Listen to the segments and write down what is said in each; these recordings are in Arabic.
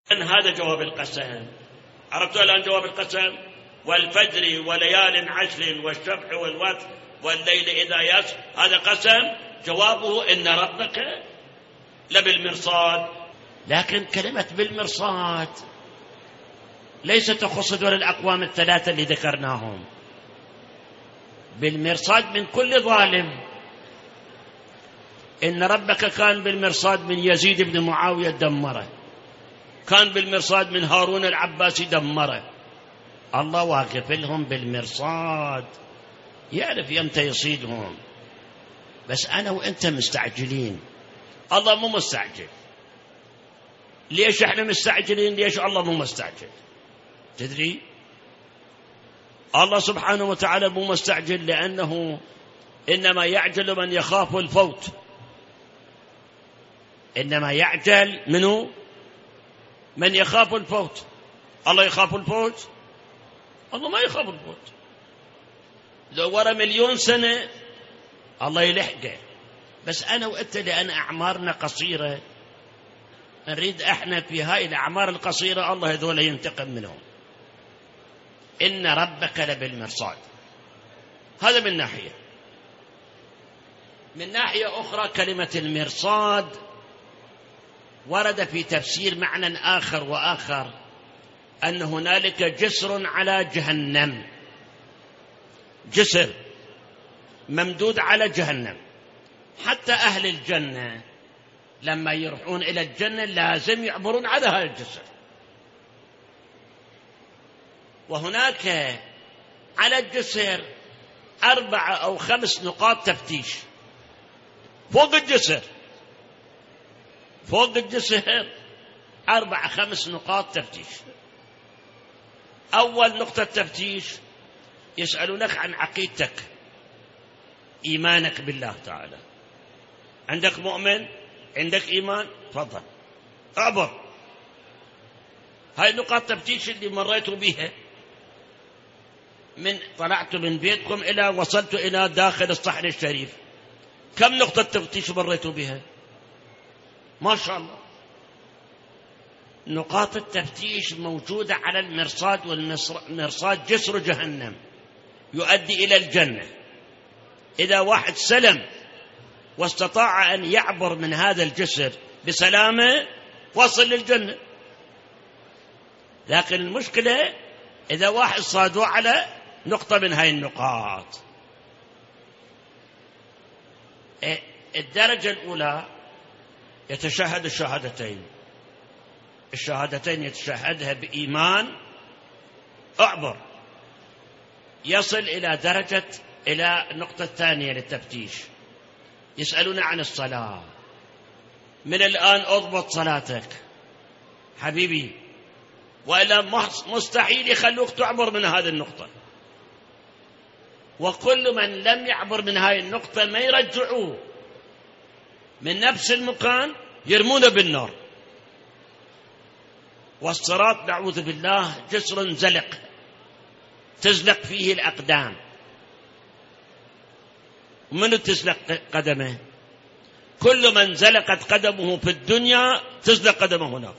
هذا جواب القسم. عرفتوا الآن جواب القسم؟ والفجر وليال عشر والشفع والوتر والليل إذا يسر، هذا قسم جوابه إن ربك لبالمرصاد. لكن كلمة بالمرصاد ليست تخص دول الأقوام الثلاثة اللي ذكرناهم. بالمرصاد من كل ظالم. إن ربك كان بالمرصاد من يزيد بن معاوية دمره، كان بالمرصاد من هارون العباسي دمره. الله واقف لهم بالمرصاد، يعرف يمتى يصيدهم. بس أنا وإنت مستعجلين، الله مو مستعجل. ليش إحنا مستعجلين؟ ليش الله مو مستعجل؟ تدري؟ الله سبحانه وتعالى مو مستعجل لأنه إنما يعجل من يخاف الفوت. إنما يعجل منه من يخاف الفوت. الله يخاف الفوت؟ الله ما يخاف الفوت. لو ورا 1,000,000 سنة الله يلحقه. بس أنا وأنت لأن أعمارنا قصيرة نريد احنا في هاي الأعمار القصيرة الله هذول ينتقم منهم. إن ربك لبالمرصاد. هذا من ناحية. من ناحية أخرى كلمة المرصاد ورد في تفسير معنى آخر وآخر، أن هنالك جسر على جهنم، جسر ممدود على جهنم. حتى أهل الجنة لما يروحون إلى الجنة لازم يعبرون على هذا الجسر. وهناك على الجسر 4 أو 5 نقاط تفتيش فوق الجسر. فوق الجسر 4 5 نقاط تفتيش. أول نقطة تفتيش يسألونك عن عقيدتك، إيمانك بالله تعالى. عندك مؤمن؟ عندك إيمان؟ تفضل أعبر. هاي نقاط تفتيش اللي مريتوا بها. من طلعتوا من بيتكم إلى وصلتوا إلى داخل الصحن الشريف، كم نقطة تفتيش مريتوا بها؟ ما شاء الله. نقاط التفتيش موجودة على المرصاد، والمرصاد جسر جهنم يؤدي إلى الجنة. إذا واحد سلم واستطاع أن يعبر من هذا الجسر بسلامة وصل للجنة. لكن المشكلة إذا واحد صادوا على نقطة من هاي النقاط. الدرجة الأولى يتشهد الشهادتين. الشهادتين يتشهدها بإيمان، أعبر، يصل إلى درجة، إلى النقطة الثانية للتفتيش. يسألون عن الصلاة. من الآن أضبط صلاتك حبيبي، وإلا مستحيل يخلوك تعبر من هذه النقطة. وكل من لم يعبر من هذه النقطة ما يرجعوه من نفس المكان، يرمونه بالنار. والصراط نعوذ بالله جسر زلق تزلق فيه الأقدام. ومن تزلق قدمه؟ كل من زلقت قدمه في الدنيا تزلق قدمه هناك.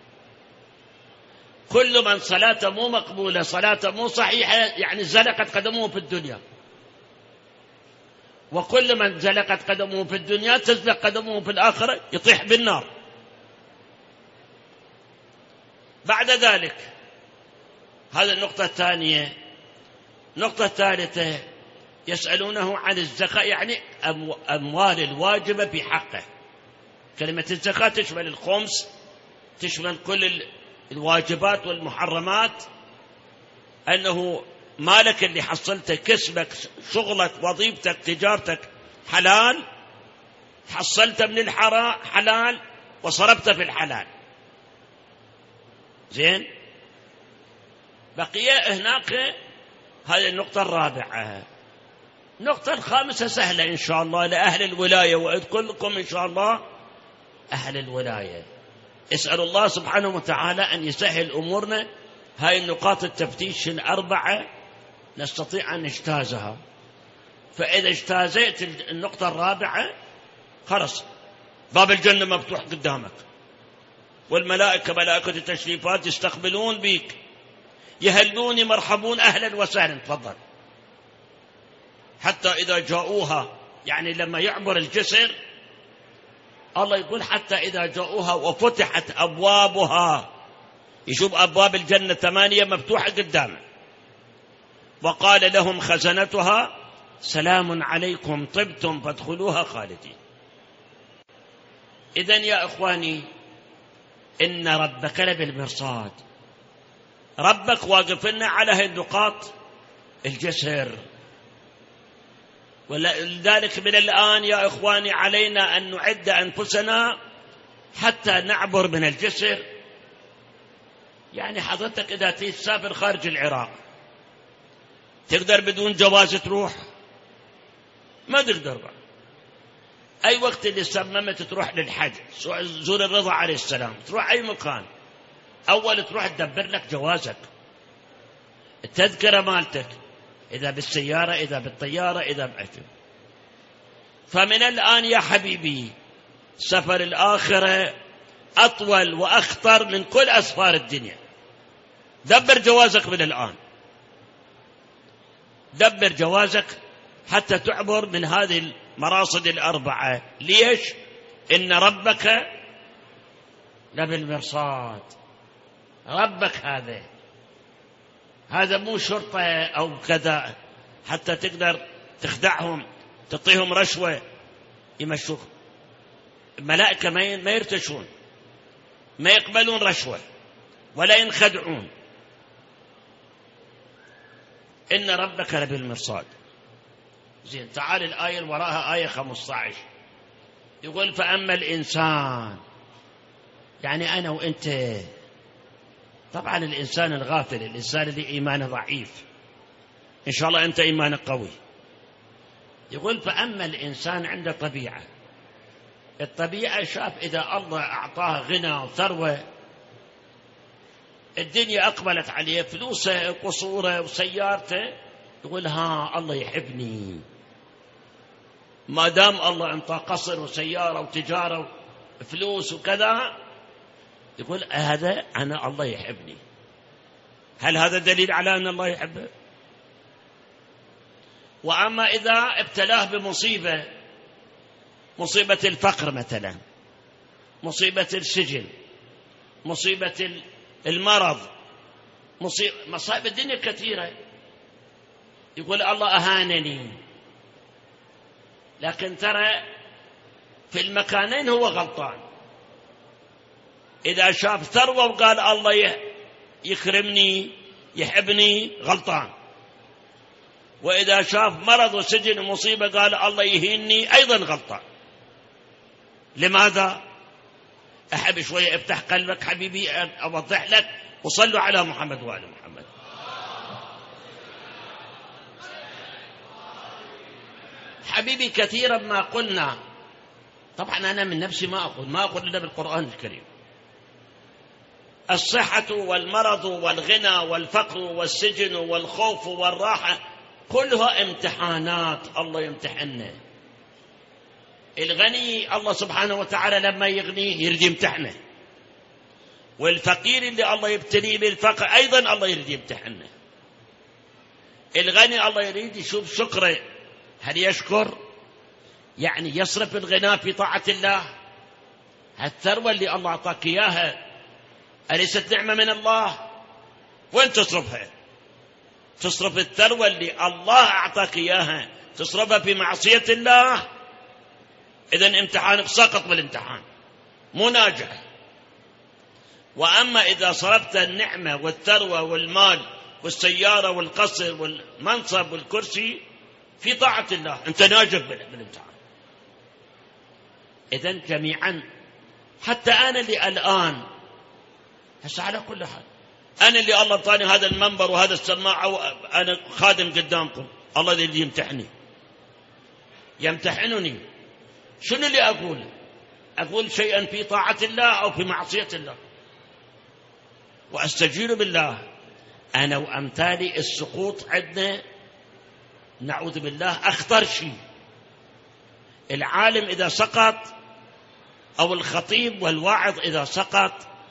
كل من صلاته مو مقبولة، صلاته مو صحيحة، يعني زلقت قدمه في الدنيا. وكل من زلقت قدمه في الدنيا تزلق قدمه في الآخرة، يطيح بالنار. بعد ذلك هذه النقطة الثانية. النقطة الثالثة يسألونه عن الزكاة، يعني أموال الواجبة في حقه. كلمة الزكاة تشمل الخمس، تشمل كل الواجبات والمحرمات. أنه مالك اللي حصلته، كسبك، شغلك، وظيفتك، تجارتك حلال، حصلت من حلال وصرفت في الحلال. زين. بقي هناك هذه النقطة الرابعة. النقطة الخامسة سهلة إن شاء الله لأهل الولاية، وأذكركم إن شاء الله أهل الولاية. اسأل الله سبحانه وتعالى أن يسهل أمورنا. هاي النقاط التفتيش 4 نستطيع أن نجتازها. فإذا اجتازيت النقطة الرابعة خلص باب الجنة مفتوح قدامك. والملائكة ملائكة التشريفات يستقبلون بك، يهلون مرحبون أهلا وسهلا تفضل. حتى إذا جاءوها، يعني لما يعبر الجسر، الله يقول حتى إذا جاءوها وفتحت أبوابها، يشوف أبواب الجنة 8 مفتوحة قدامه، وقال لهم خزنتها سلام عليكم طبتم فادخلوها خالدين. إذن يا إخواني، إن ربك لبالمرصاد، ربك واقف لنا على هذه النقاط الجسر. ولذلك من الآن يا إخواني علينا أن نعد أنفسنا حتى نعبر من الجسر. يعني حضرتك إذا تسافر خارج العراق تقدر بدون جواز تروح؟ ما تقدر بقى. أي وقت اللي سممت تروح للحج، زور الرضا عليه السلام، تروح أي مكان، أول تروح تدبر لك جوازك، التذكرة مالتك، إذا بالسيارة إذا بالطيارة إذا بأجل. فمن الآن يا حبيبي سفر الآخرة أطول وأخطر من كل أسفار الدنيا. دبر جوازك من الآن، دبر جوازك حتى تعبر من هذه المراصد الأربعة. ليش؟ إن ربك لبالمرصاد. ربك هذا مو شرطة أو كذا حتى تقدر تخدعهم تعطيهم رشوة يمشوك. الملائكة ما يرتشون، ما يقبلون رشوة ولا ينخدعون. إن ربك لبالمرصاد. زين، تعال الآية اللي وراها آية 15 يقول فأما الإنسان، يعني أنا وإنت، طبعا الإنسان الغافل، الإنسان اللي إيمانه ضعيف، إن شاء الله أنت إيمانك قوي. يقول فأما الإنسان عنده طبيعة، الطبيعة شاف إذا الله أعطاه غنى وثروة، الدنيا أقبلت عليه، فلوسه قصوره وسيارته، يقول ها الله يحبني، ما دام الله أعطاه قصر وسيارة وتجارة وفلوس وكذا، يقول هذا أنا الله يحبني. هل هذا دليل على أن الله يحبه؟ وأما إذا ابتلاه بمصيبة، مصيبة الفقر مثلا، مصيبة السجن، مصيبة المرض، مصائب الدنيا كثيرة، يقول الله أهانني. لكن ترى في المكانين هو غلطان. إذا شاف ثروة وقال الله يكرمني يحبني غلطان، وإذا شاف مرض وسجن ومصيبة قال الله يهيني أيضا غلطان. لماذا؟ أحب شوية افتح قلبك حبيبي أوضح لك، وصلوا على محمد وآل محمد. حبيبي كثيرا ما قلنا، طبعا أنا من نفسي ما أقول إلا بالقرآن الكريم، الصحة والمرض والغنى والفقر والسجن والخوف والراحة كلها امتحانات الله يمتحنه. الغني الله سبحانه وتعالى لما يغنيه يريد يمتحنه، والفقير اللي الله يبتليه بالفقر أيضا الله يريد يمتحنه. الغني الله يريد يشوف شكره، هل يشكر؟ يعني يصرف الغنى في طاعة الله. الثروة اللي الله أعطاك إياها أليست نعمة من الله؟ وين تصرفها؟ تصرف الثروة اللي الله أعطاك إياها تصرفها في معصية الله، إذن امتحانك ساقط بالامتحان، مو ناجح. وأما إذا صرفت النعمة والثروة والمال والسيارة والقصر والمنصب والكرسي في طاعة الله، أنت ناجح بالامتحان. إذن جميعا، حتى أنا اللي الآن هسه على كل حال، أنا اللي الله أعطاني هذا المنبر وهذا السماعة وأنا خادم قدامكم، الله اللي يمتحنني. شنو اللي أقول شيئا في طاعة الله أو في معصية الله، وأستجير بالله. أنا وأمثالي السقوط عندنا نعوذ بالله أخطر شيء. العالم إذا سقط أو الخطيب والواعظ إذا سقط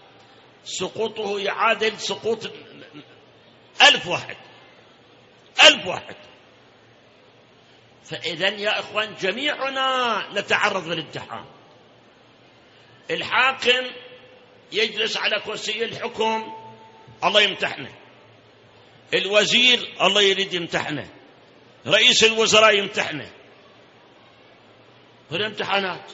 سقوطه يعادل سقوط 1000 واحد، 1000 واحد. فإذن يا إخوان جميعنا نتعرض للامتحان. الحاكم يجلس على كرسي الحكم، الله يمتحنه. الوزير الله يريد يمتحنه. رئيس الوزراء يمتحنه. هذه امتحانات.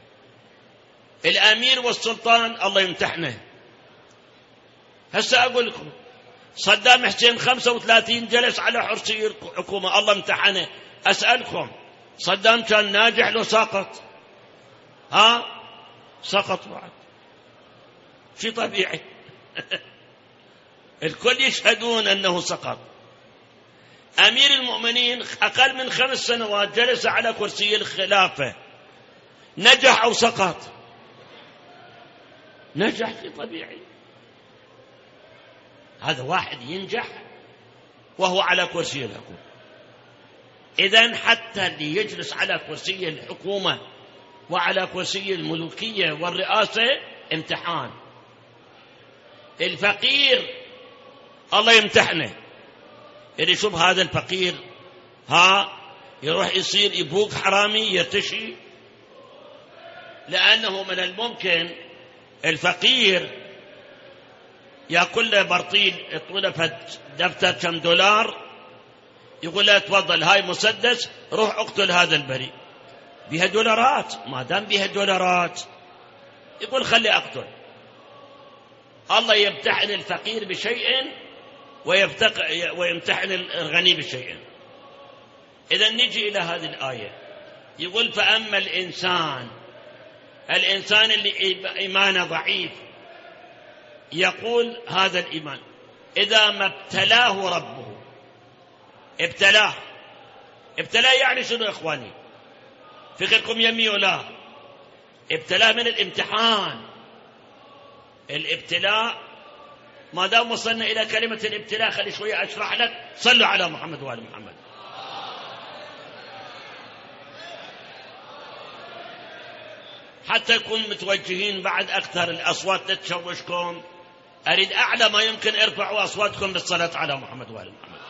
الأمير والسلطان الله يمتحنه. هسه أقول لكم صدام حسين 35 جلس على كرسي الحكومة، الله امتحنه. أسألكم صدام كان ناجح لو سقط؟ سقط بعد، شيء طبيعي. الكل يشهدون أنه سقط. أمير المؤمنين أقل من 5 سنوات جلس على كرسي الخلافة، نجح أو سقط؟ نجح، شيء طبيعي. هذا واحد ينجح وهو على كرسي الحكومة. إذن حتى اللي يجلس على كرسي الحكومة وعلى كرسي الملوكية والرئاسة امتحان. الفقير الله يمتحنه. اللي يشوف هذا الفقير يروح يصير يبوق حرامي يرتشي، لأنه من الممكن الفقير يأكل له برطيل طلفت دفتر كم $، يقول له تفضل هاي مسدس، روح اقتل هذا البريء، بها دولارات. ما دام بها دولارات يقول خلي اقتل. الله يمتحن الفقير بشيء ويمتحن الغني بشيء. إذا نجي إلى هذه الآية، يقول فأما الإنسان اللي إيمانه ضعيف، يقول هذا الإيمان إذا ما ابتلاه ربه. ابتلاه يعني شنو يا إخواني؟ فكركم يمي ولا ابتلاه من الامتحان. الابتلاء ما دام وصلنا إلى كلمة الابتلاء خلي شوية أشرح لك. صلوا على محمد وآل محمد. حتى يكون متوجهين بعد أكثر الأصوات لا تشوشكم، أريد أعلى ما يمكن ارفعوا أصواتكم بالصلاة على محمد وآل محمد.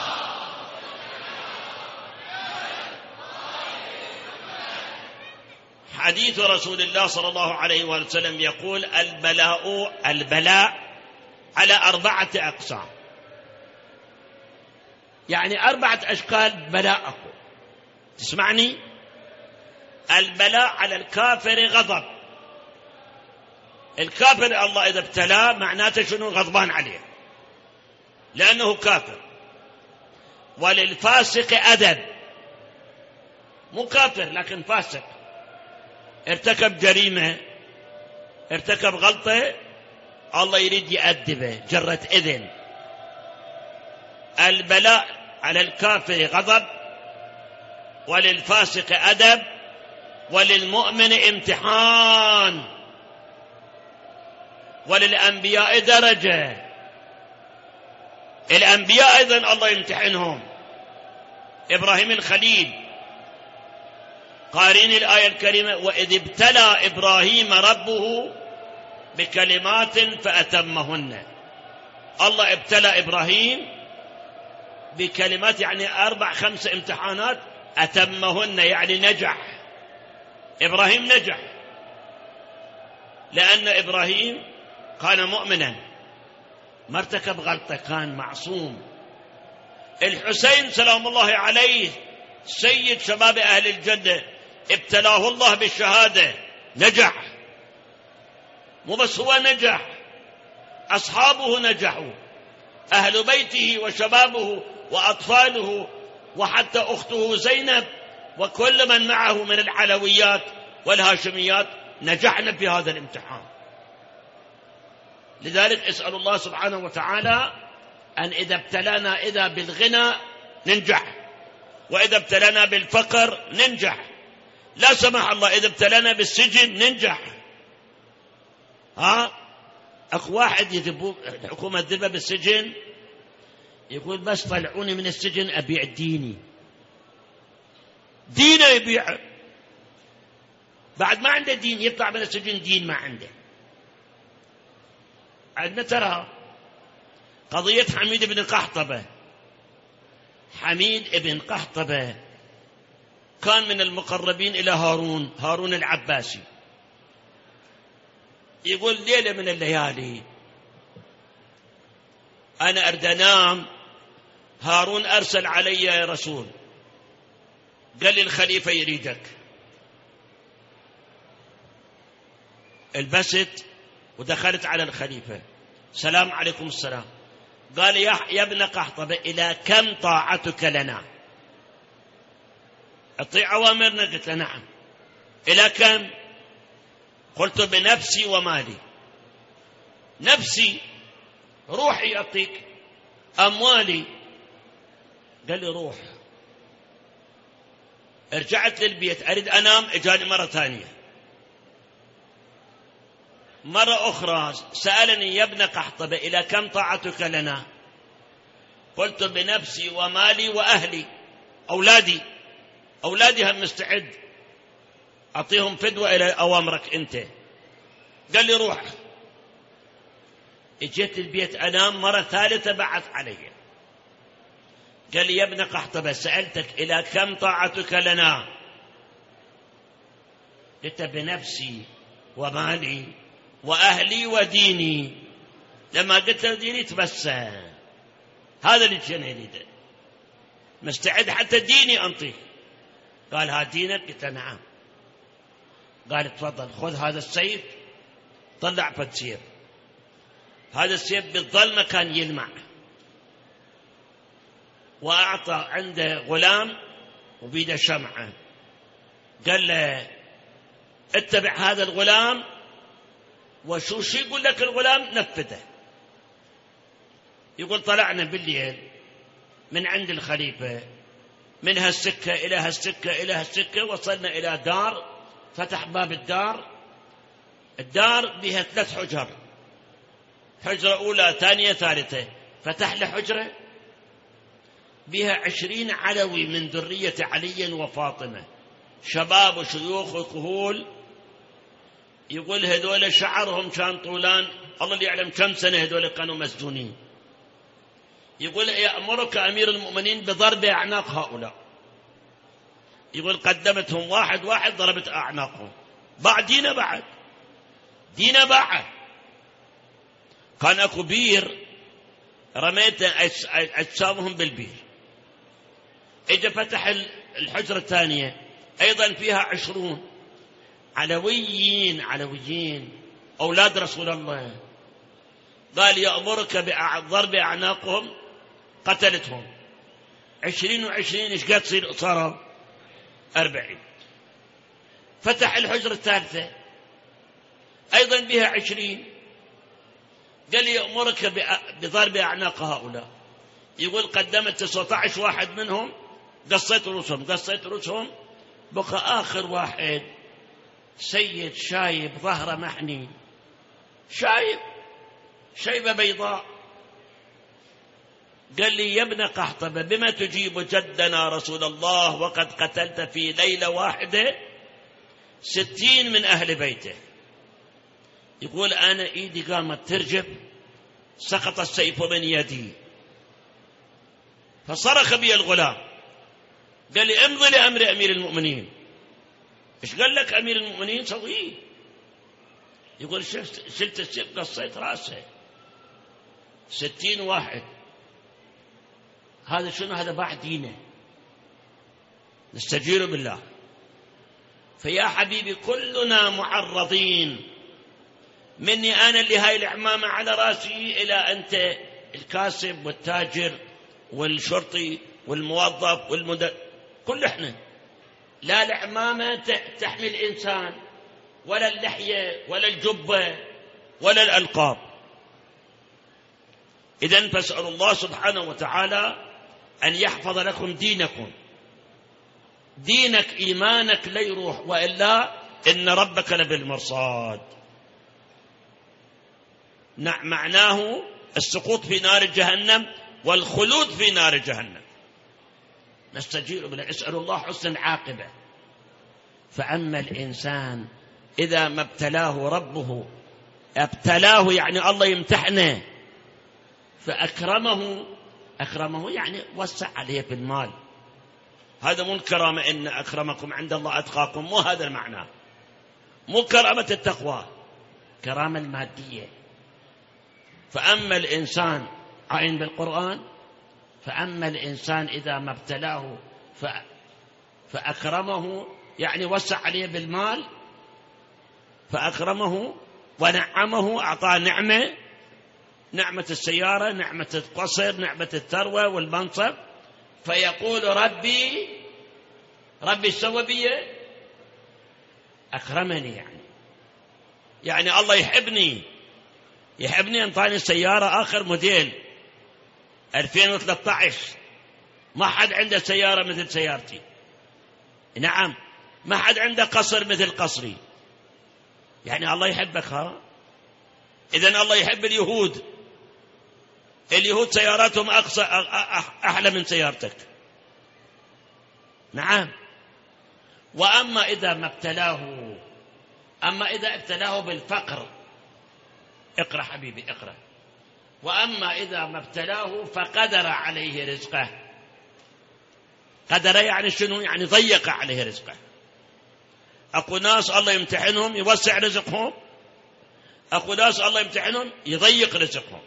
حديث رسول الله صلى الله عليه وسلم يقول البلاء على 4 أقسام، يعني 4 أشكال بلاء. تسمعني؟ البلاء على الكافر غضب. الكافر الله إذا ابتلاه معناته شنو؟ غضبان عليه لأنه كافر. وللفاسق أدب، مو كافر لكن فاسق، ارتكب جريمة، ارتكب غلطة، الله يريد يأدبه جرة إذن. البلاء على الكافر غضب، وللفاسق أدب، وللمؤمن امتحان، وللأنبياء درجة. الأنبياء أيضا الله يمتحنهم. إبراهيم الخليل قارين الآية الكريمة وإذ ابتلى إبراهيم ربه بكلمات فأتمهن. الله ابتلى إبراهيم بكلمات، يعني 4-5 امتحانات، أتمهن يعني نجح. إبراهيم نجح لأن إبراهيم كان مؤمنا، ما ارتكب غلطة، كان معصوم. الحسين سلام الله عليه سيد شباب أهل الجنة، ابتلاه الله بالشهادة، نجح. مو بس هو نجح، أصحابه نجحوا، أهل بيته وشبابه وأطفاله وحتى أخته زينب وكل من معه من العلويات والهاشميات نجحنا في هذا الامتحان. لذلك اسأل الله سبحانه وتعالى أن إذا ابتلانا إذا بالغنى ننجح، وإذا ابتلانا بالفقر ننجح، لا سمح الله إذا ابتلانا بالسجن ننجح. أخ واحد يذبوه الحكومة تذبه بالسجن، يقول بس طلعوني من السجن أبيع ديني. دينه يبيع، بعد ما عنده دين يطلع من السجن دين ما عنده. عندنا ترى قضية حميد بن قحطبة. حميد بن قحطبة كان من المقربين إلى هارون العباسي. يقول ليلة من الليالي أنا أريد أنام، هارون أرسل علي يا رسول، قال لي الخليفة يريدك. البست ودخلت على الخليفة، سلام عليكم السلام. قال يا ابن قحطبة إلى كم طاعتك لنا؟ أطيع أوامرنا؟ قلت له نعم. إلى كم؟ قلت بنفسي ومالي. نفسي روحي أعطيك، أموالي. قال لي روح. رجعت للبيت أريد أنام، إجاني مرة ثانية. مرة أخرى سألني يا ابن قحطبة إلى كم طاعتك لنا؟ قلت بنفسي ومالي وأهلي، أولادي هم مستعد أعطيهم فدوة إلى أوامرك أنت. قال لي روح. اجيت البيت أنام، مرة ثالثة بعث علي، قال لي يا ابن قحطبة سألتك إلى كم طاعتك لنا؟ قلت بنفسي ومالي وأهلي وديني. لما قلت له ديني تبسم، هذا اللي كان يريده، مستعد حتى ديني أنطيك. قال ها دينك؟ قلت نعم. قال تفضل خذ هذا السيف. طلع فتسير، هذا السيف بالظلمة كان يلمع، وأعطى عنده غلام وبيده شمعة، قال له اتبع هذا الغلام وشو يقول لك الغلام نفذه. يقول طلعنا بالليل من عند الخليفة، من هالسكة إلى هالسكة إلى هالسكة، وصلنا إلى دار. فتح باب الدار بها 3 حجر، حجرة أولى ثانية ثالثة. فتح له حجرة بها 20 علوي من ذرية علي وفاطمة، شباب وشيوخ وكهول. يقول هذول شعرهم كان طولان، الله اللي يعلم كم سنة هذول كانوا مسجونين. يقول يأمرك أمير المؤمنين بضرب أعناق هؤلاء. يقول قدمتهم واحد واحد، ضربت أعناقهم. دينا بعد كان أكو بير، رميت أجسامهم بالبير. إجا فتح الحجرة الثانية أيضا فيها 20 علويين أولاد رسول الله. قال يأمرك بضرب أعناقهم، قتلتهم. 20 و20 إيش قد تصير؟ صاروا 40. فتح الحجرة الثالثة أيضا بها 20، قال يأمرك بضرب أعناق هؤلاء. يقول قدمت 19 واحد منهم، قصيت رؤوسهم، بقى آخر واحد سيد شايب ظهره محني، شيبة بيضاء. قال لي يا ابن قحطبة بما تجيب جدنا رسول الله وقد قتلت في ليلة واحدة 60 من أهل بيته. يقول أنا إيدي قامت ترجف، سقط السيف من يدي، فصرخ بي الغلام، قال لي امضي لأمر أمير المؤمنين. إيش قال لك أمير المؤمنين؟ سويه. يقول شلت السيف قصيت رأسه. 60 واحد. هذا شنو؟ هذا باع دينه. نستجير بالله. فيا حبيبي كلنا معرضين، مني أنا اللي هاي العمامة على رأسي إلى أنت الكاسب والتاجر والشرطي والموظف كل إحنا. لا العمامة تحمي الإنسان، ولا اللحية ولا الجبة ولا الألقاب. إذن فاسأل الله سبحانه وتعالى أن يحفظ لكم دينكم. دينك إيمانك لا يروح، وإلا إن ربك لبالمرصاد. معناه السقوط في نار جهنم والخلود في نار جهنم. نستجير بالله، اسأل الله حسن العاقبة. فأما الإنسان إذا ما ابتلاه ربه ابتلاه يعني الله يمتحنه، أكرمه يعني وسع عليه بالمال. هذا مو الكرامة، إن أكرمكم عند الله أتقاكم، مو هذا المعنى، مو كرامة التقوى، كرامة المادية. فأما الإنسان عين بالقرآن، فأما الإنسان إذا ما ابتلاه فأكرمه يعني وسع عليه بالمال، فأكرمه ونعمه، أعطاه نعمة السيارة، نعمة القصر، نعمة الثروة والمنصب، فيقول ربي سوى بي، أكرمني، يعني الله يحبني انطاني سيارة آخر موديل 2013، ما حد عنده سيارة مثل سيارتي، نعم، ما حد عنده قصر مثل قصري، يعني الله يحبك. إذن الله يحب اليهود سياراتهم أحلى من سيارتك، نعم. وأما إذا ما ابتلاه، إذا ابتلاه بالفقر، اقرأ حبيبي اقرأ. وأما إذا ما ابتلاه فقدر عليه رزقه، قدر يعني شنو؟ يعني ضيق عليه رزقه. أكو ناس الله يمتحنهم يوسع رزقهم، أكو ناس الله يمتحنهم يضيق رزقهم.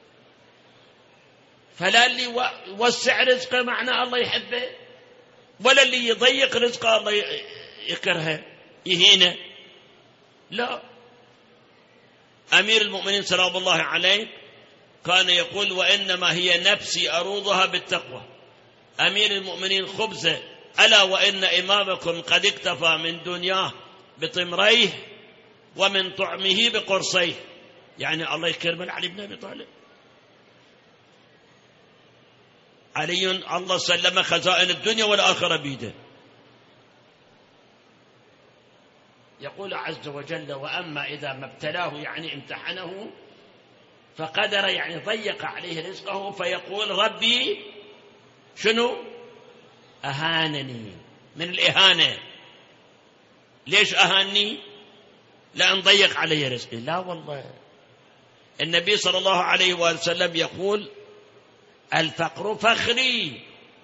فلا اللي يوسع رزقه معناه الله يحبه، ولا اللي يضيق رزقه الله يكرهه يهينه، لا. أمير المؤمنين سلام الله عليه كان يقول: وإنما هي نفسي أروضها بالتقوى. أمير المؤمنين خبزه، ألا وإن إمامكم قد اكتفى من دنياه بطمريه ومن طعمه بقرصيه. يعني الله يكرم علي بن أبي طالب، علي الله سلم خزائن الدنيا والآخرة بيده. يقول عز وجل: وأما إذا ما ابتلاه يعني امتحنه فقدر يعني ضيق عليه رزقه، فيقول ربي شنو؟ أهانني. من الإهانة. ليش أهانني؟ لأن ضيق عليه رزقي. لا والله، النبي صلى الله عليه وسلم يقول: الفقر فخري،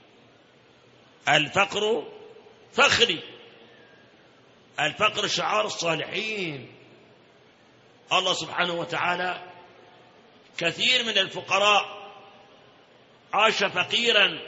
الفقر فخري. الفقر شعار الصالحين. الله سبحانه وتعالى كثير من الفقراء عاش فقيرا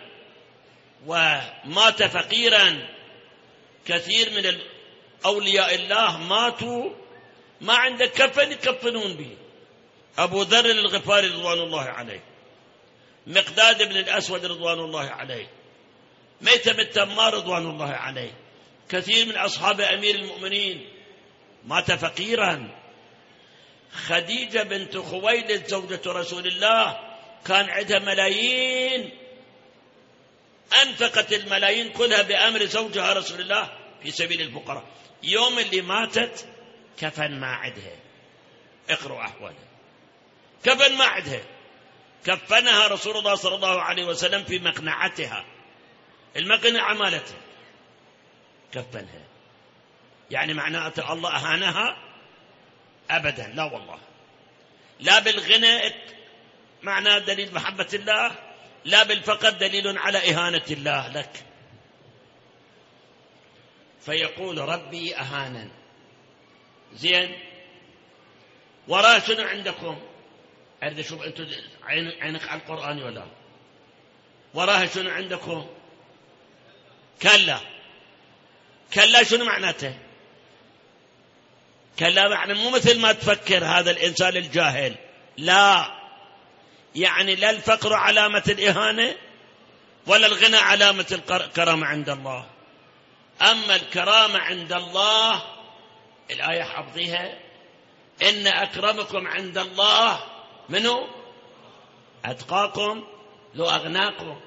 ومات فقيرا، كثير من أولياء الله ماتوا ما عنده كفن يكفنون به. أبو ذر الغفاري رضوان الله عليه، مقداد بن الأسود رضوان الله عليه، ميتم التمار رضوان الله عليه، كثير من أصحاب أمير المؤمنين مات فقيرا. خديجة بنت خويلد زوجة رسول الله كان عندها ملايين، أنفقت الملايين كلها بأمر زوجها رسول الله في سبيل الفقراء. يوم اللي ماتت كفن ما عندها، اقرأوا أحوالها، كفن ما عندها، كفنها رسول الله صلى الله عليه وسلم في مقنعتها، المقنعة مالتها كفنها. يعني معناته الله أهانها؟ أبدا، لا والله. لا بالغنى معناه دليل محبة الله، لا بالفقر دليل على إهانة الله لك. فيقول ربي أهانا. زين، وراه شنو عندكم؟ أريد أشوف أنتم عينك على القرآن ولا؟ وراه شنو عندكم؟ كلا. كلا شنو معناته؟ كلا معنى مو مثل ما تفكر هذا الإنسان الجاهل، لا، يعني لا الفقر علامة الإهانة ولا الغنى علامة الكرامة عند الله. أما الكرامة عند الله، الآية حفظيها: إن أكرمكم عند الله منو؟ أتقاكم. لو أغناكم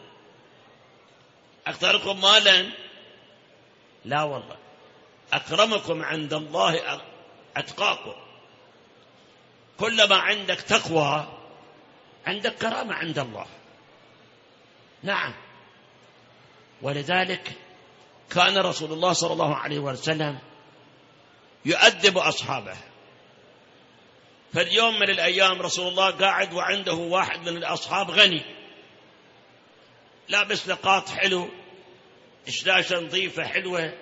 أكثركم مالا، لا والله، أكرمكم عند الله أتقاكم. كلما عندك تقوى عندك كرامة عند الله، نعم. ولذلك كان رسول الله صلى الله عليه وسلم يؤدب أصحابه، فاليوم من الأيام رسول الله قاعد وعنده واحد من الأصحاب غني لابس لقاط حلو، شلاشة نظيفة حلوة.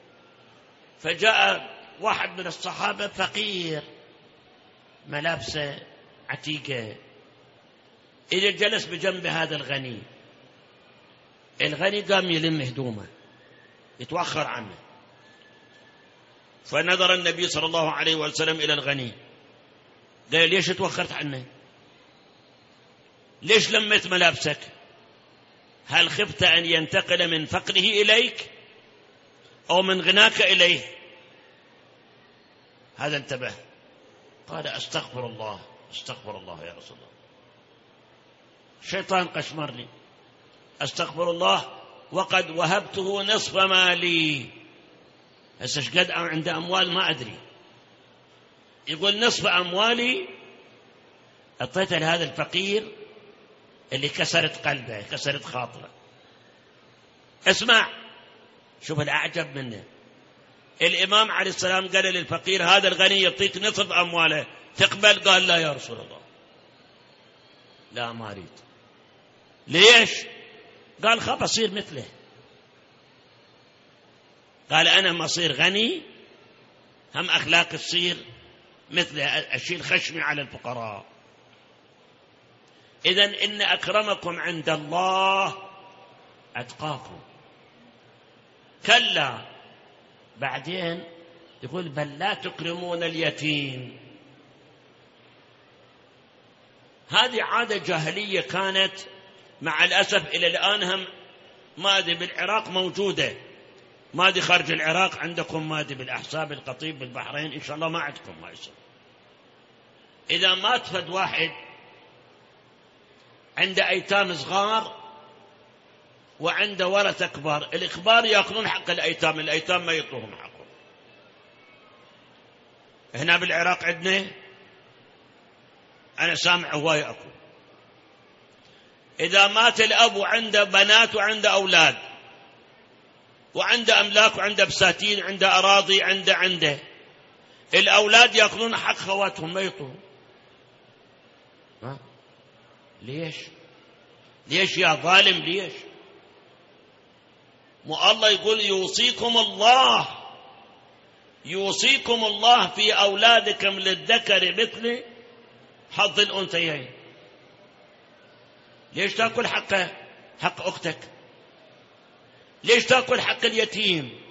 فجاء واحد من الصحابة فقير ملابسه عتيقة، إذا جلس بجنب هذا الغني، الغني قام يلم هدومه يتوخر عنه. فنظر النبي صلى الله عليه وسلم إلى الغني قال: ليش توخرت عنه؟ ليش لميت ملابسك؟ هل خفت أن ينتقل من فقره إليك أو من غناك إليه؟ هذا انتبه، قال: أستغفر الله أستغفر الله يا رسول الله، الشيطان قشمرني، أستغفر الله وقد وهبته نصف مالي. هسه ايش قد عنده أموال ما أدري، يقول نصف أموالي أعطيته لهذا الفقير اللي كسرت قلبه كسرت خاطره. اسمع، شوف الأعجب منه، الإمام عليه السلام قال للفقير: هذا الغني يعطيك نصف أمواله، تقبل؟ قال: لا يا رسول الله، لا ما أريد. ليش؟ قال: خاف أصير مثله. قال: أنا ما أصير غني هم أخلاق تصير مثله، أشيل خشمي على الفقراء. إذن إن أكرمكم عند الله أتقاكم. كلا، بعدين يقول: بل لا تكرمون اليتيم. هذه عادة جاهلية كانت مع الأسف إلى الآن هم مادي بالعراق موجودة، مادي خارج العراق عندكم، مادي بالأحساب القطيب بالبحرين، إن شاء الله ما عندكم ما يصير. إذا مات فد واحد عنده أيتام صغار وعنده ورثة كبار، الكبار يأكلون حق الأيتام، الأيتام ما يطلبون حقهم. هنا بالعراق عندنا أنا سامع هواية أكو، إذا مات الأب وعنده بنات وعنده أولاد وعنده أملاك وعنده بساتين وعنده أراضي عنده الأولاد يأكلون حق خواتهم ما يطلبون. ليش يا ظالم؟ ليش؟ مو الله يقول: يوصيكم الله في أولادكم للذكر مثل حظ الأنثيين. ليش تأكل حق أختك؟ ليش تأكل حق اليتيم؟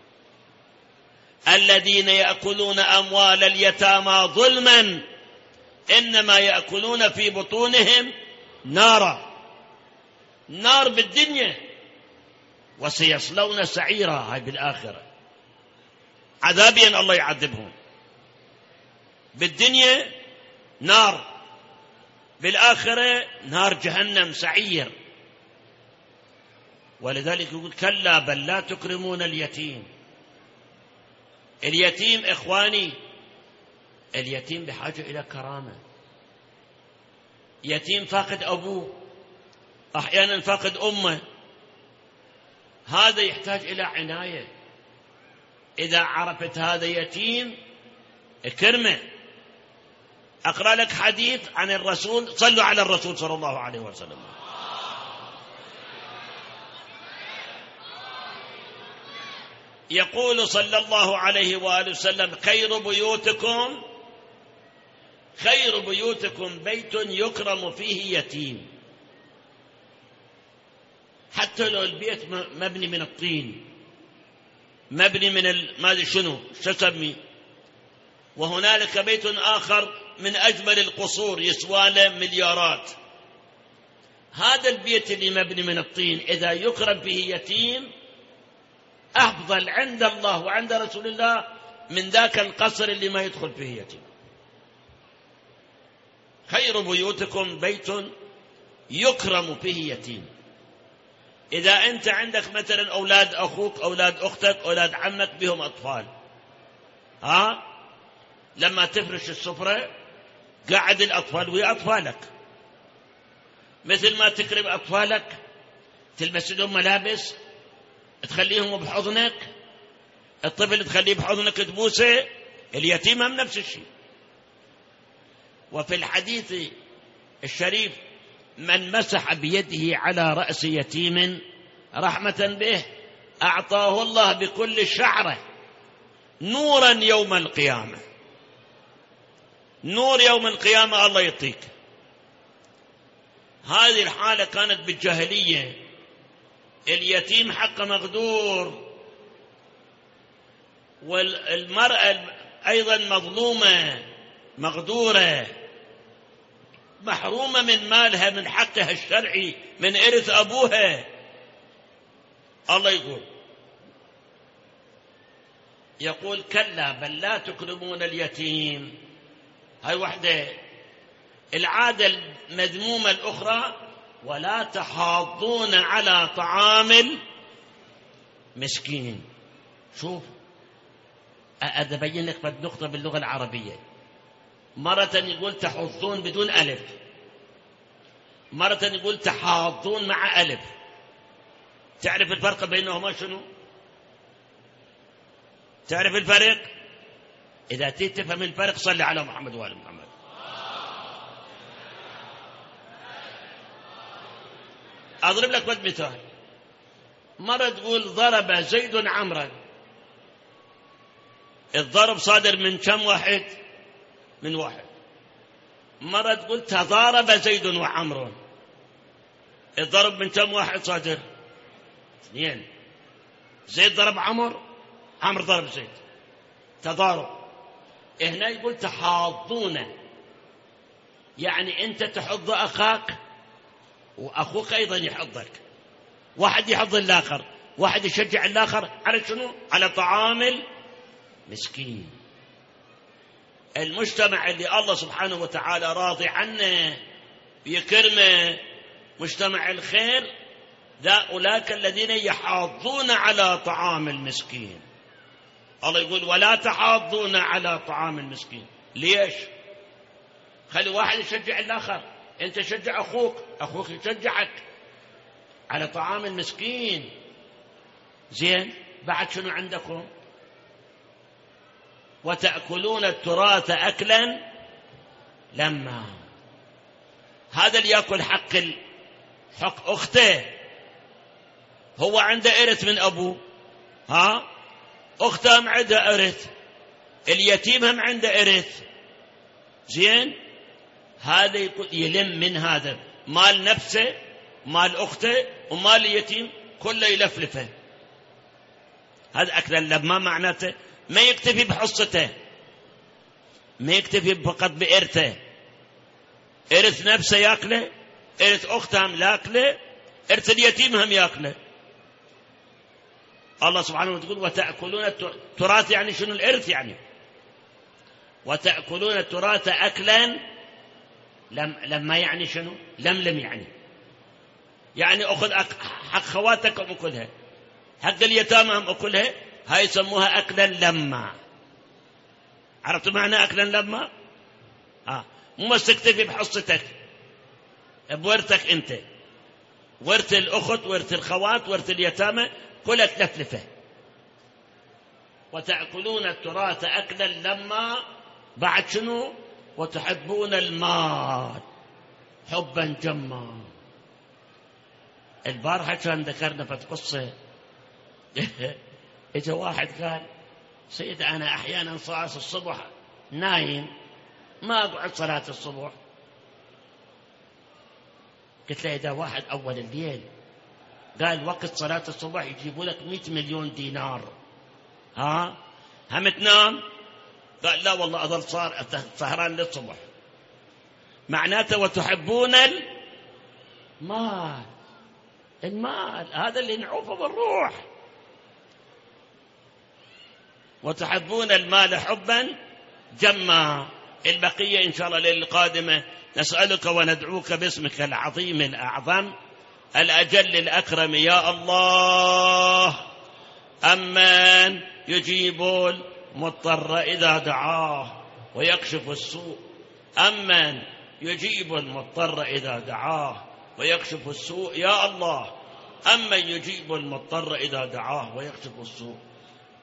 الذين يأكلون أموال اليتامى ظلما إنما يأكلون في بطونهم نار بالدنيا وسيصلون سعيرا، هاي بالآخرة، عذابيا الله يعذبهم. بالدنيا نار، بالآخرة نار جهنم سعير. ولذلك يقول: كلا بل لا تكرمون اليتيم. اليتيم إخواني، اليتيم بحاجة إلى كرامة. يتيم فاقد أبوه، أحيانا فاقد أمه، هذا يحتاج إلى عناية. إذا عرفت هذا يتيم اكرمه. أقرأ لك حديث عن الرسول، صلوا على الرسول صلى الله عليه وسلم. يقول صلى الله عليه وآله وسلم: خير بيوتكم بيت يكرم فيه يتيم. حتى لو البيت مبني من الطين، مبني من ما أدري شنو تسمي، وهنالك بيت آخر من أجمل القصور يسوى له مليارات، هذا البيت اللي مبني من الطين إذا يكرم فيه يتيم أفضل عند الله وعند رسول الله من ذاك القصر اللي ما يدخل فيه يتيم. خير بيوتكم بيت يكرم فيه يتيم. إذا أنت عندك مثلا أولاد أخوك، أولاد أختك، أولاد عمك بهم أطفال، لما تفرش السفرة قاعد الأطفال ويا أطفالك، مثل ما تكرم أطفالك تلبس لهم ملابس، تخليهم بحضنك، الطفل تخليه بحضنك تبوسه، اليتيم هم نفس الشيء. وفي الحديث الشريف: من مسح بيده على رأس يتيم رحمة به أعطاه الله بكل شعرة نورا يوم القيامة. نور يوم القيامة الله يعطيك. هذه الحالة كانت بالجاهلية، اليتيم حقه مغدور، والمرأة أيضا مظلومة مغدورة محرومة من مالها، من حقها الشرعي، من إرث أبوها. الله يقول كلا بل لا تكرمون اليتيم. هاي وحدة. العادة المذمومة الأخرى: ولا تحاضون على طعام المسكين. شوف أبين لك نقطة باللغة العربية. مرة يقول تحضون بدون ألف، مرة يقول تحاضون مع ألف. تعرف الفرق بينهما شنو؟ تعرف الفرق؟ إذا تفهم الفرق صلي على محمد وآل محمد. أضرب لك مثال. مرة تقول ضرب زيد عمرا. الضرب صادر من كم واحد؟ من واحد. مرة تقول تضارب زيد وعمر. الضرب من كم واحد صادر؟ اثنين. زيد ضرب عمر، عمر ضرب زيد. تضارب. هنا يقول تحاضون، يعني أنت تحض أخاك وأخوك أيضا يحضك، واحد يحض الآخر، واحد يشجع الآخر على شنو؟ على طعام المسكين. المجتمع اللي الله سبحانه وتعالى راضي عنه يكرمه، مجتمع الخير، أولئك الذين يحاضون على طعام المسكين. الله يقول ولا تحاضون على طعام المسكين. ليش؟ خلي واحد يشجع الآخر. أنت شجع أخوك، أخوك يشجعك على طعام المسكين. زين، بعد شنو عندكم؟ وتأكلون التراث أكلا لما. هذا اللي يأكل حق أخته، هو عنده إرث من أبوه، أخته هم عنده إرث، اليتيم هم عنده إرث. زين، هذا يلم من هذا مال نفسه، مال أخته، ومال اليتيم كله يلفلفه. هذا أكلا لما معناته ما يكتفي بحصته، ما يكتفي فقط بإرثه. إرث نفسه يأكله، إرث أخته هم يأكله، إرث اليتيم هم يأكله. الله سبحانه وتعالى يقول وتأكلون التراث، يعني شنو الإرث؟ يعني وتأكلون التراث أكلا لما، يعني شنو؟ لم يعني أخذ حق خواتك أم أكلها، حق اليتامى هم أكلها. هاي يسموها أكلا لما. عرفت معنى أكلا لما؟ مو بس تكتفي بحصتك بورثك أنت، ورث الأخت، ورث الخوات، ورث اليتامى، كلها تلفلفه. وتأكلون التراث أكلا لما. بعد شنو؟ وتحبون المال حبا جما. البارحة كان ذكرنا في قصة. إجا واحد قال سيد أنا أحيانا صلاة الصبح نايم ما أقعد صلاة الصبح. قلت له إذا واحد أول الليل قال وقت صلاة الصبح يجيبوا لك 100 مليون دينار، هم تنام؟ قال لا والله أظل سهران للصبح. معناته وتحبون المال هذا اللي نعوفه بالروح. وتحبون المال حبا جما. البقية إن شاء الله الليلة القادمة نسألك وندعوك باسمك العظيم الأعظم الأجل الأكرم يا الله. أمن يجيب المضطر إذا دعاه ويكشف السوء. أمن يجيب المضطر إذا دعاه ويكشف السوء يا الله. أمن يجيب المضطر إذا دعاه ويكشف السوء.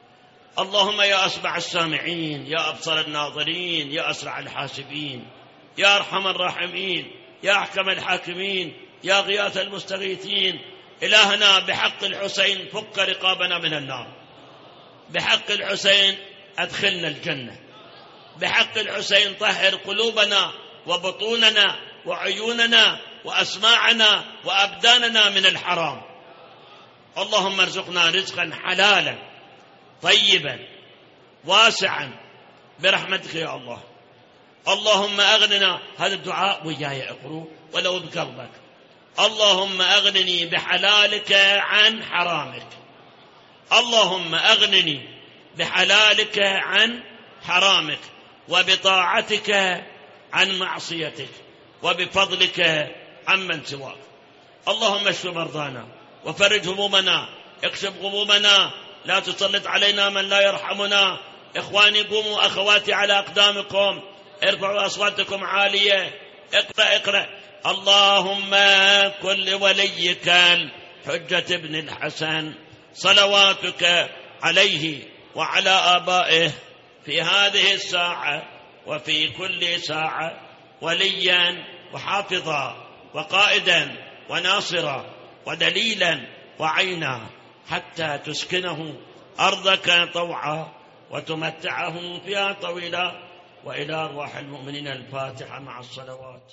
اللهم يا أسمع السامعين، يا أبصر الناظرين، يا أسرع الحاسبين، يا أرحم الراحمين، يا أحكم الحاكمين، يا غياث المستغيثين. إلهنا بحق الحسين فك رقابنا من النار، بحق الحسين أدخلنا الجنة، بحق الحسين طهر قلوبنا وبطوننا وعيوننا وأسماعنا وأبداننا من الحرام. اللهم ارزقنا رزقا حلالا طيبا واسعا برحمتك يا الله. اللهم أغننا، هذا الدعاء وياي اقروا ولو بقلبك. اللهم أغنني بحلالك عن حرامك، اللهم أغنني بحلالك عن حرامك، وبطاعتك عن معصيتك، وبفضلك عمن سواك. اللهم اشف مرضانا وفرج همومنا، اكشف غمومنا، لا تسلط علينا من لا يرحمنا. إخواني قوموا أخواتي على أقدامكم، ارفعوا أصواتكم عالية، اقرأ. اللهم كن لوليك الحجة بن الحسن صلواتك عليه وعلى آبائه في هذه الساعة وفي كل ساعة وليا وحافظا وقائدا وناصرا ودليلا وعينا، حتى تسكنه أرضك طوعا وتمتعه فيها طويلا. وإلى أرواح المؤمنين الفاتحة مع الصلوات.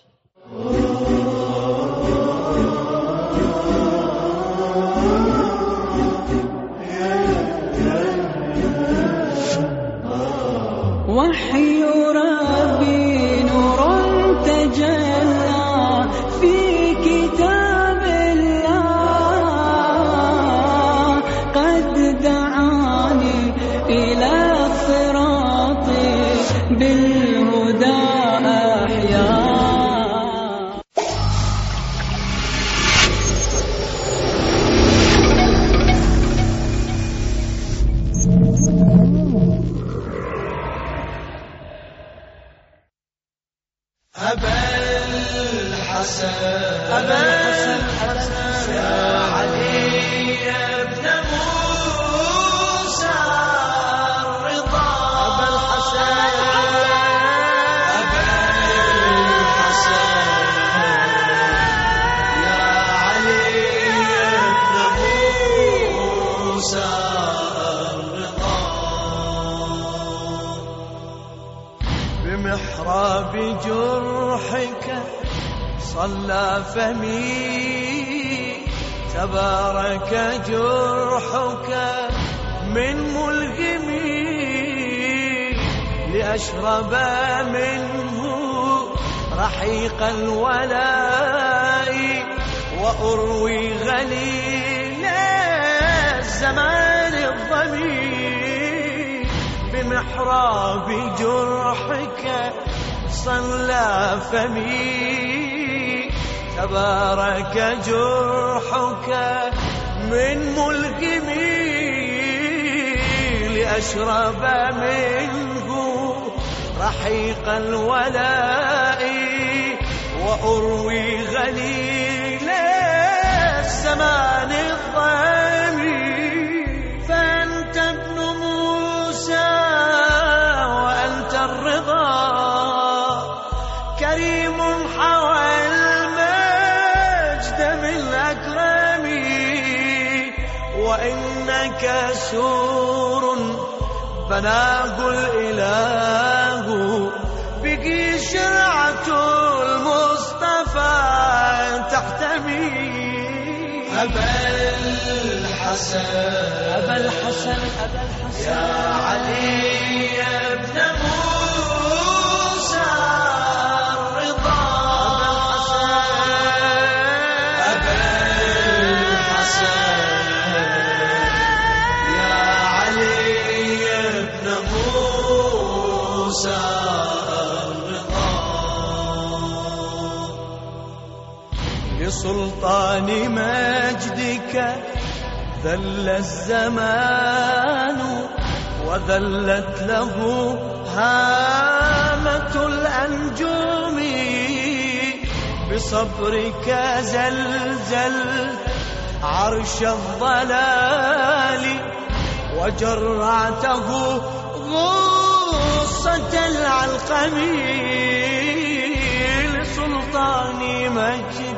وحي ربي نور تجلى في كتاب الله، قد دعاني إلى الصراط بالهدى أحيا. أبا الحسن يا علي ابن موسى الرضا. أبا الحسن يا علي ابن موسى الرضا. بمحراب جرحك صلى فمي، تبارك جرحك من ملهمي، لأشرب منه رحيق الولاء وأروي غليل الزمان الضمير. بمحراب جرحك صلى فمي، تبارك جرحك من ملهمي، لأشرب منه رحيق الولاء وأروي غليل الزمان الضمير. فأنت ابن موسى وأنت الرضا، كريم حوى المجد من أكرمي، وإنك سور بناه الإله، بك شرعة المصطفى تحتمي. أبا الحسن يا علي ابن موسى الرضا. أبا الحسن يا علي ابن موسى الرضا. لسلطان مجدك ذل الزمان، وذلت له هامة الأنجوم. بصبرك زلزل عرش الضلال، وجرعته غصة العلقم. أعطاني مجد